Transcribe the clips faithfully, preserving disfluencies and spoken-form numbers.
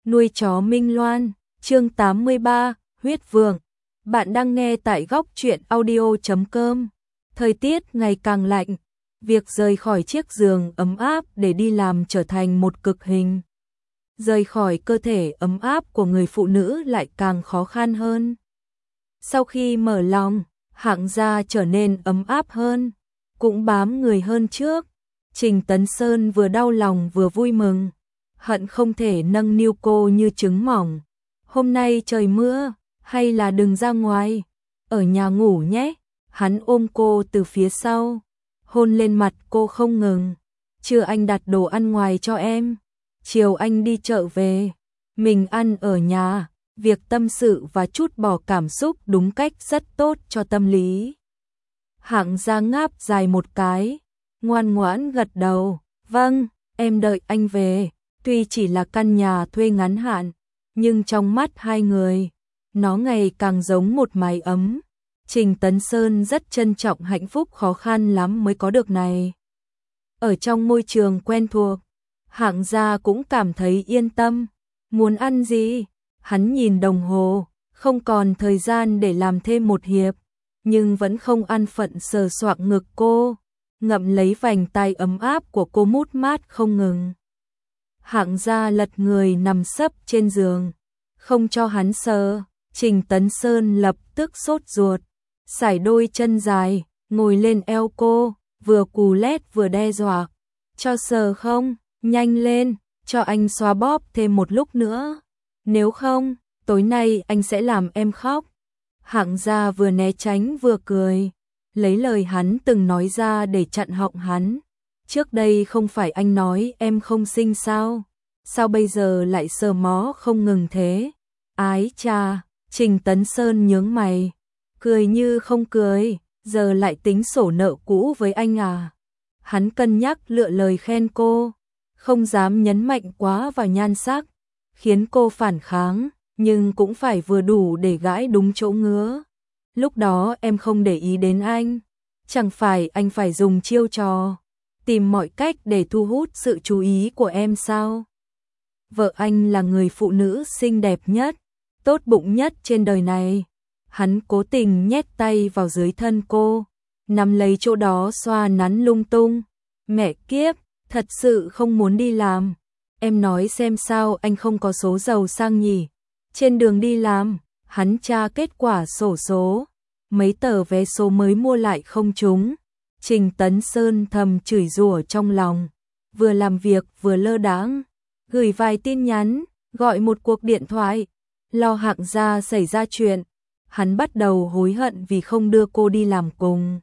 Nuôi chó Minh Loan, chương tám mươi ba, huyết vương. Bạn đang nghe tại góc truyện audio chấm com. Thời tiết ngày càng lạnh, việc rời khỏi chiếc giường ấm áp để đi làm trở thành một cực hình. Rời khỏi cơ thể ấm áp của người phụ nữ lại càng khó khăn hơn. Sau khi mở lòng, Hạng Gia trở nên ấm áp hơn, cũng bám người hơn trước. Trình Tấn Sơn vừa đau lòng vừa vui mừng, hận không thể nâng niu cô như trứng mỏng. Hôm nay trời mưa, hay là đừng ra ngoài, ở nhà ngủ nhé. Hắn ôm cô từ phía sau, hôn lên mặt cô không ngừng. Trưa anh đặt đồ ăn ngoài cho em, chiều anh đi chợ về, mình ăn ở nhà. Việc tâm sự và chút bỏ cảm xúc đúng cách rất tốt cho tâm lý. Hạng Gia ngáp dài một cái, ngoan ngoãn gật đầu, vâng, em đợi anh về. Tuy chỉ là căn nhà thuê ngắn hạn, nhưng trong mắt hai người, nó ngày càng giống một mái ấm. Trình Tấn Sơn rất trân trọng hạnh phúc khó khăn lắm mới có được này. Ở trong môi trường quen thuộc, Hạng Gia cũng cảm thấy yên tâm. Muốn ăn gì? Hắn nhìn đồng hồ, không còn thời gian để làm thêm một hiệp, nhưng vẫn không an phận sờ soạng ngực cô, ngậm lấy vành tay ấm áp của cô mút mát không ngừng. Hạng Gia lật người nằm sấp trên giường, không cho hắn sờ. Trình Tấn Sơn lập tức sốt ruột, sải đôi chân dài, ngồi lên eo cô, vừa cù lét vừa đe dọa. Cho sờ không? Nhanh lên, cho anh xoa bóp thêm một lúc nữa. Nếu không, tối nay anh sẽ làm em khóc. Hạng Gia vừa né tránh vừa cười, lấy lời hắn từng nói ra để chặn họng hắn. Trước đây không phải anh nói em không xinh sao? Sao bây giờ lại sờ mó không ngừng thế? Ái cha, Trình Tấn Sơn nhướng mày, cười như không cười, giờ lại tính sổ nợ cũ với anh à? Hắn cân nhắc lựa lời khen cô, không dám nhấn mạnh quá vào nhan sắc, khiến cô phản kháng, nhưng cũng phải vừa đủ để gãi đúng chỗ ngứa. Lúc đó em không để ý đến anh, chẳng phải anh phải dùng chiêu trò, tìm mọi cách để thu hút sự chú ý của em sao? Vợ anh là người phụ nữ xinh đẹp nhất, tốt bụng nhất trên đời này. Hắn cố tình nhét tay vào dưới thân cô, nắm lấy chỗ đó xoa nắn lung tung. Mẹ kiếp, thật sự không muốn đi làm. Em nói xem sao anh không có số giàu sang nhỉ? Trên đường đi làm, hắn tra kết quả xổ số, mấy tờ vé số mới mua lại không trúng. Trình Tấn Sơn thầm chửi rủa trong lòng, vừa làm việc vừa lơ đãng, gửi vài tin nhắn, gọi một cuộc điện thoại, lo Hạng Gia xảy ra chuyện. Hắn bắt đầu hối hận vì không đưa cô đi làm cùng.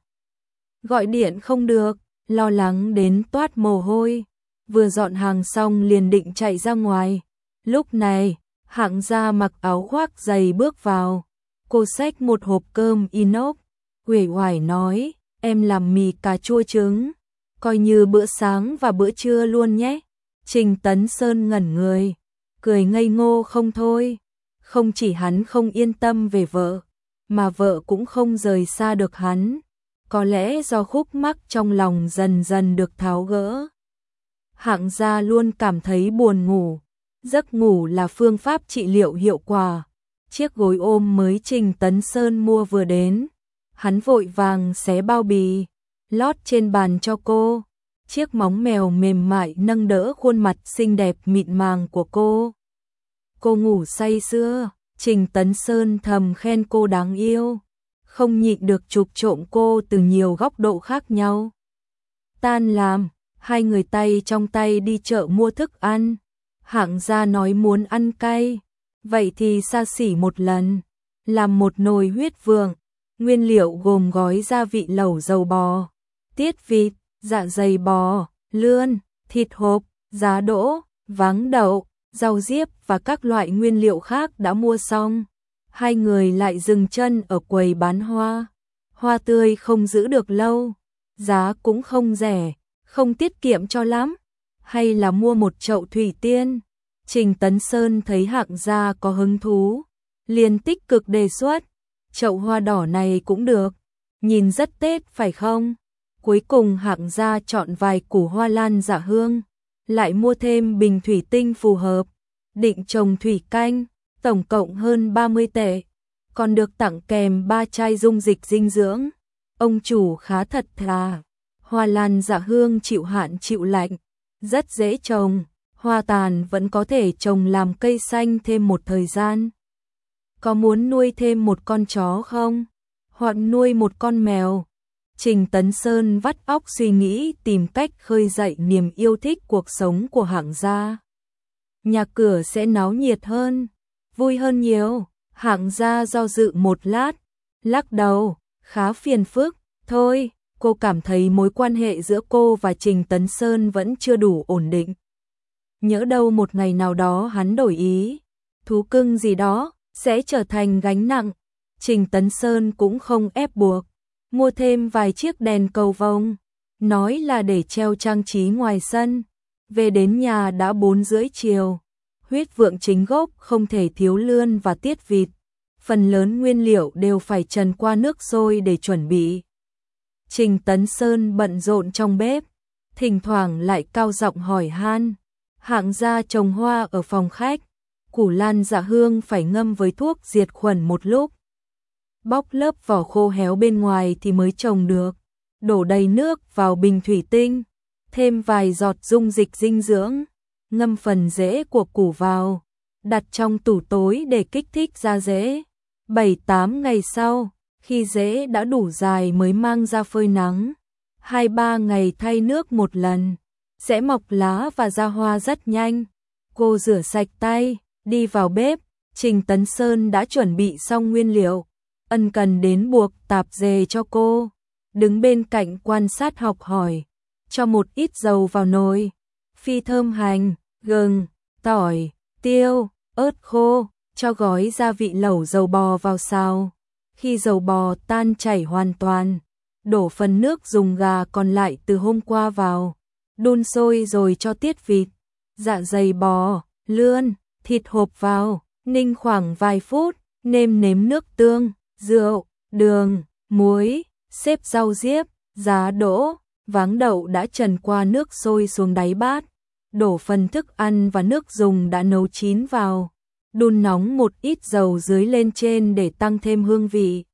Gọi điện không được, lo lắng đến toát mồ hôi, vừa dọn hàng xong liền định chạy ra ngoài. Lúc này, Hạng Gia mặc áo khoác dày bước vào, cô xách một hộp cơm inox, uể oải nói, em làm mì cà chua trứng, coi như bữa sáng và bữa trưa luôn nhé. Trình Tấn Sơn ngẩn người, cười ngây ngô không thôi. Không chỉ hắn không yên tâm về vợ, mà vợ cũng không rời xa được hắn. Có lẽ do khúc mắc trong lòng dần dần được tháo gỡ. Hạng Gia luôn cảm thấy buồn ngủ. Giấc ngủ là phương pháp trị liệu hiệu quả. Chiếc gối ôm mới Trình Tấn Sơn mua vừa đến, hắn vội vàng xé bao bì, lót trên bàn cho cô. Chiếc móng mèo mềm mại nâng đỡ khuôn mặt xinh đẹp mịn màng của cô. Cô ngủ say sưa, Trình Tấn Sơn thầm khen cô đáng yêu, không nhịn được chụp trộm cô từ nhiều góc độ khác nhau. Tan làm, hai người tay trong tay đi chợ mua thức ăn. Hạng Gia nói muốn ăn cay, vậy thì xa xỉ một lần, làm một nồi huyết vương. Nguyên liệu gồm gói gia vị lẩu dầu bò, tiết vịt, dạ dày bò, lươn, thịt hộp, giá đỗ, váng đậu, rau diếp và các loại nguyên liệu khác đã mua xong. Hai người lại dừng chân ở quầy bán hoa. Hoa tươi không giữ được lâu, giá cũng không rẻ, không tiết kiệm cho lắm. Hay là mua một chậu thủy tiên? Trình Tấn Sơn thấy Hạng Gia có hứng thú, liền tích cực đề xuất, chậu hoa đỏ này cũng được, nhìn rất Tết phải không? Cuối cùng Hạng Gia chọn vài củ hoa lan dạ hương, lại mua thêm bình thủy tinh phù hợp. định trồng thủy canh, tổng cộng hơn ba mươi tệ, còn được tặng kèm ba chai dung dịch dinh dưỡng. Ông chủ khá thật thà. Hoa lan dạ hương chịu hạn chịu lạnh, rất dễ trồng, hoa tàn vẫn có thể trồng làm cây xanh thêm một thời gian. Có muốn nuôi thêm một con chó không? Hoặc nuôi một con mèo? Trình Tấn Sơn vắt óc suy nghĩ tìm cách khơi dậy niềm yêu thích cuộc sống của Hạng gia. Nhà cửa sẽ náo nhiệt hơn, vui hơn nhiều. Hạng gia do dự một lát, lắc đầu, khá phiền phức. Thôi, cô cảm thấy mối quan hệ giữa cô và Trình Tấn Sơn vẫn chưa đủ ổn định. Nhỡ đâu một ngày nào đó hắn đổi ý, thú cưng gì đó sẽ trở thành gánh nặng. Trình Tấn Sơn cũng không ép buộc, mua thêm vài chiếc đèn cầu vồng, nói là để treo trang trí ngoài sân. Về đến nhà đã bốn rưỡi chiều, huyết vượng chính gốc không thể thiếu lươn và tiết vịt. Phần lớn nguyên liệu đều phải trần qua nước sôi để chuẩn bị. Trình Tấn Sơn bận rộn trong bếp, thỉnh thoảng lại cao giọng hỏi han. Hạng gia trồng hoa ở phòng khách, củ lan dạ hương phải ngâm với thuốc diệt khuẩn một lúc. Bóc lớp vỏ khô héo bên ngoài thì mới trồng được. Đổ đầy nước vào bình thủy tinh, thêm vài giọt dung dịch dinh dưỡng, ngâm phần rễ của củ vào, đặt trong tủ tối để kích thích ra rễ. bảy tám ngày sau, khi rễ đã đủ dài mới mang ra phơi nắng. hai ba ngày thay nước một lần, sẽ mọc lá và ra hoa rất nhanh. Cô rửa sạch tay, đi vào bếp, Trình Tấn Sơn đã chuẩn bị xong nguyên liệu, ân cần đến buộc tạp dề cho cô, đứng bên cạnh quan sát học hỏi, cho một ít dầu vào nồi, phi thơm hành, gừng, tỏi, tiêu, ớt khô, cho gói gia vị lẩu dầu bò vào xào. Khi dầu bò tan chảy hoàn toàn, đổ phần nước dùng gà còn lại từ hôm qua vào, đun sôi rồi cho tiết vịt, dạ dày bò, lươn, thịt hộp vào, ninh khoảng vài phút, nêm nếm nước tương, rượu, đường, muối, xếp rau diếp, giá đỗ, váng đậu đã trần qua nước sôi xuống đáy bát, đổ phần thức ăn và nước dùng đã nấu chín vào, đun nóng một ít dầu dưới lên trên để tăng thêm hương vị.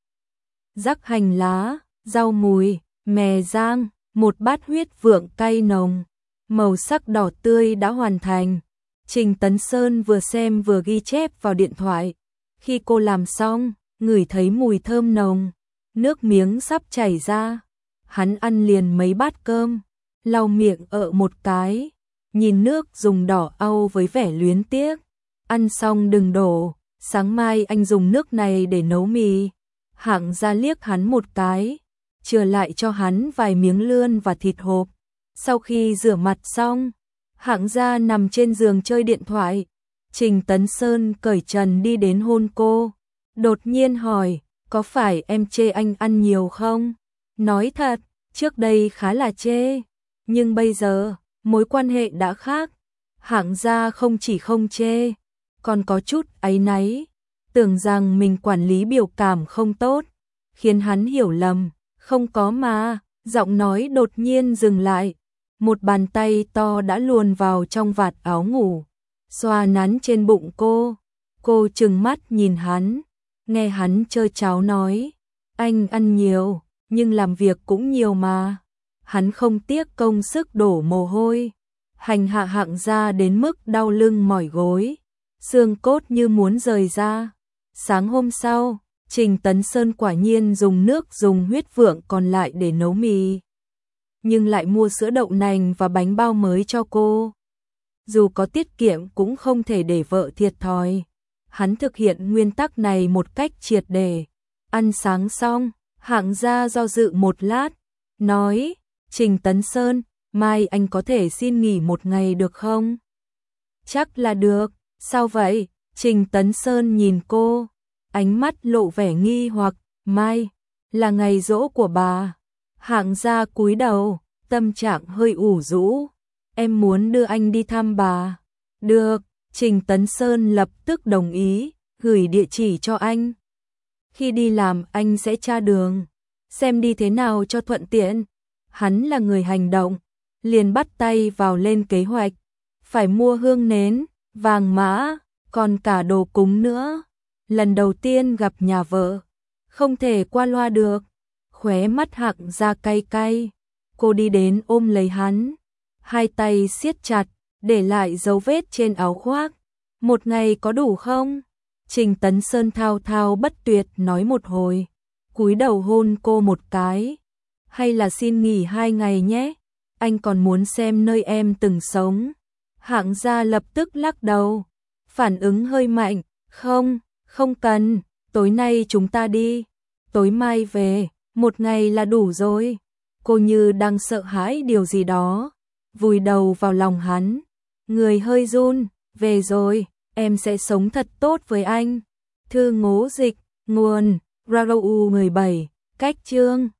Rắc hành lá, rau mùi, mè rang, một bát huyết vượng cay nồng, màu sắc đỏ tươi đã hoàn thành. Trình Tấn Sơn vừa xem vừa ghi chép vào điện thoại. Khi cô làm xong, ngửi thấy mùi thơm nồng, nước miếng sắp chảy ra. Hắn ăn liền mấy bát cơm, lau miệng ợ một cái, nhìn nước dùng đỏ au với vẻ luyến tiếc. Ăn xong đừng đổ, sáng mai anh dùng nước này để nấu mì. Hạng gia liếc hắn một cái, chừa lại cho hắn vài miếng lươn và thịt hộp. Sau khi rửa mặt xong, Hạng gia nằm trên giường chơi điện thoại. Trình Tấn Sơn cởi trần đi đến hôn cô, đột nhiên hỏi, có phải em chê anh ăn nhiều không? Nói thật, trước đây khá là chê, nhưng bây giờ, mối quan hệ đã khác. Hạng gia không chỉ không chê, còn có chút áy náy, tưởng rằng mình quản lý biểu cảm không tốt, khiến hắn hiểu lầm. Không có mà, giọng nói đột nhiên dừng lại, một bàn tay to đã luồn vào trong vạt áo ngủ, xoa nắn trên bụng cô. Cô trừng mắt nhìn hắn, nghe hắn trơ tráo nói, anh ăn nhiều, nhưng làm việc cũng nhiều mà. Hắn không tiếc công sức đổ mồ hôi, hành hạ Hạng gia đến mức đau lưng mỏi gối, xương cốt như muốn rời ra. Sáng hôm sau, Trình Tấn Sơn quả nhiên dùng nước dùng huyết vượng còn lại để nấu mì, nhưng lại mua sữa đậu nành và bánh bao mới cho cô. Dù có tiết kiệm cũng không thể để vợ thiệt thòi. Hắn thực hiện nguyên tắc này một cách triệt để. Ăn sáng xong, Hạng gia do dự một lát, nói, Trình Tấn Sơn, mai anh có thể xin nghỉ một ngày được không? Chắc là được, sao vậy? Trình Tấn Sơn nhìn cô, ánh mắt lộ vẻ nghi hoặc, mai, là ngày giỗ của bà. Hạng gia cúi đầu, tâm trạng hơi ủ rũ, em muốn đưa anh đi thăm bà. Được, Trình Tấn Sơn lập tức đồng ý, gửi địa chỉ cho anh. Khi đi làm anh sẽ tra đường, xem đi thế nào cho thuận tiện. Hắn là người hành động, liền bắt tay vào lên kế hoạch, phải mua hương nến, vàng mã, còn cả đồ cúng nữa. Lần đầu tiên gặp nhà vợ, không thể qua loa được. Khóe mắt Hạng Gia cay cay, cô đi đến ôm lấy hắn, hai tay siết chặt, để lại dấu vết trên áo khoác. Một ngày có đủ không? Trình Tấn Sơn thao thao bất tuyệt nói một hồi, cúi đầu hôn cô một cái. Hay là xin nghỉ hai ngày nhé, anh còn muốn xem nơi em từng sống. Hạng Gia lập tức lắc đầu, phản ứng hơi mạnh, không, không cần, tối nay chúng ta đi, tối mai về, một ngày là đủ rồi. Cô như đang sợ hãi điều gì đó, vùi đầu vào lòng hắn, người hơi run, về rồi, em sẽ sống thật tốt với anh. Thư Ngố Dịch, nguồn, Rau mười bảy, cách chương.